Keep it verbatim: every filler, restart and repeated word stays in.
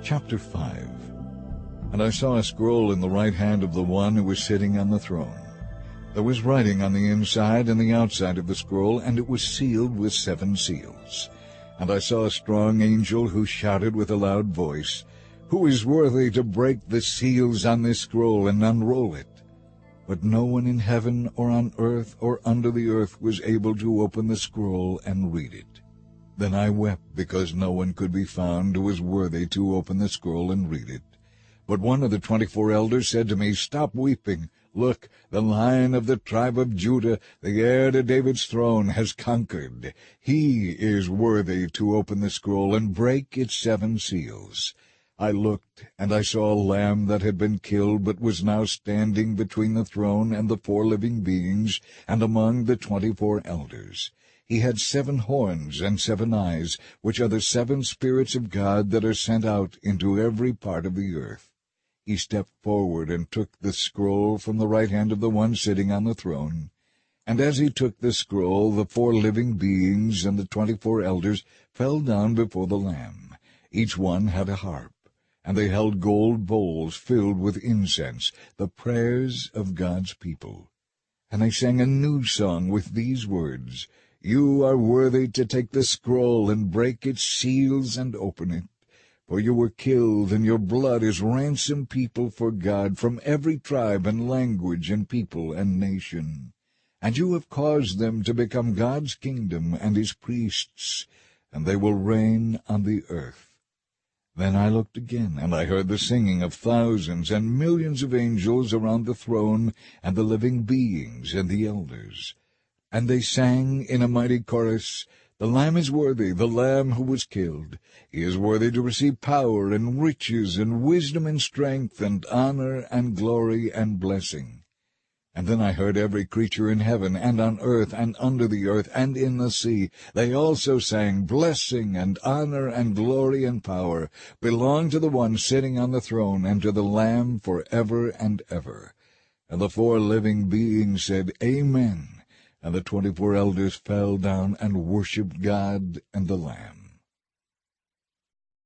Chapter five. And I saw a scroll in the right hand of the one who was sitting on the throne. There was writing on the inside and the outside of the scroll, and it was sealed with seven seals. And I saw a strong angel who shouted with a loud voice, "Who is worthy to break the seals on this scroll and unroll it?" But no one in heaven or on earth or under the earth was able to open the scroll and read it. Then I wept because no one could be found who was worthy to open the scroll and read it. But one of the twenty-four elders said to me, "Stop weeping. Look, the Lion of the tribe of Judah, the heir to David's throne, has conquered. He is worthy to open the scroll and break its seven seals." I looked, and I saw a lamb that had been killed, but was now standing between the throne and the four living beings, and among the twenty-four elders. He had seven horns and seven eyes, which are the seven spirits of God that are sent out into every part of the earth. He stepped forward and took the scroll from the right hand of the one sitting on the throne. And as he took the scroll, the four living beings and the twenty-four elders fell down before the Lamb. Each one had a harp, and they held gold bowls filled with incense, the prayers of God's people. And they sang a new song with these words, "You are worthy to take the scroll and break its seals and open it. For you were killed, and your blood is ransom people for God from every tribe and language and people and nation. And you have caused them to become God's kingdom and his priests, and they will reign on the earth." Then I looked again, and I heard the singing of thousands and millions of angels around the throne and the living beings and the elders. And they sang in a mighty chorus, "The Lamb is worthy, the Lamb who was killed. He is worthy to receive power and riches and wisdom and strength and honor and glory and blessing." And then I heard every creature in heaven and on earth and under the earth and in the sea. They also sang, "Blessing and honor and glory and power belong to the one sitting on the throne and to the Lamb forever and ever." And the four living beings said, "Amen." And the twenty-four elders fell down and worshipped God and the Lamb.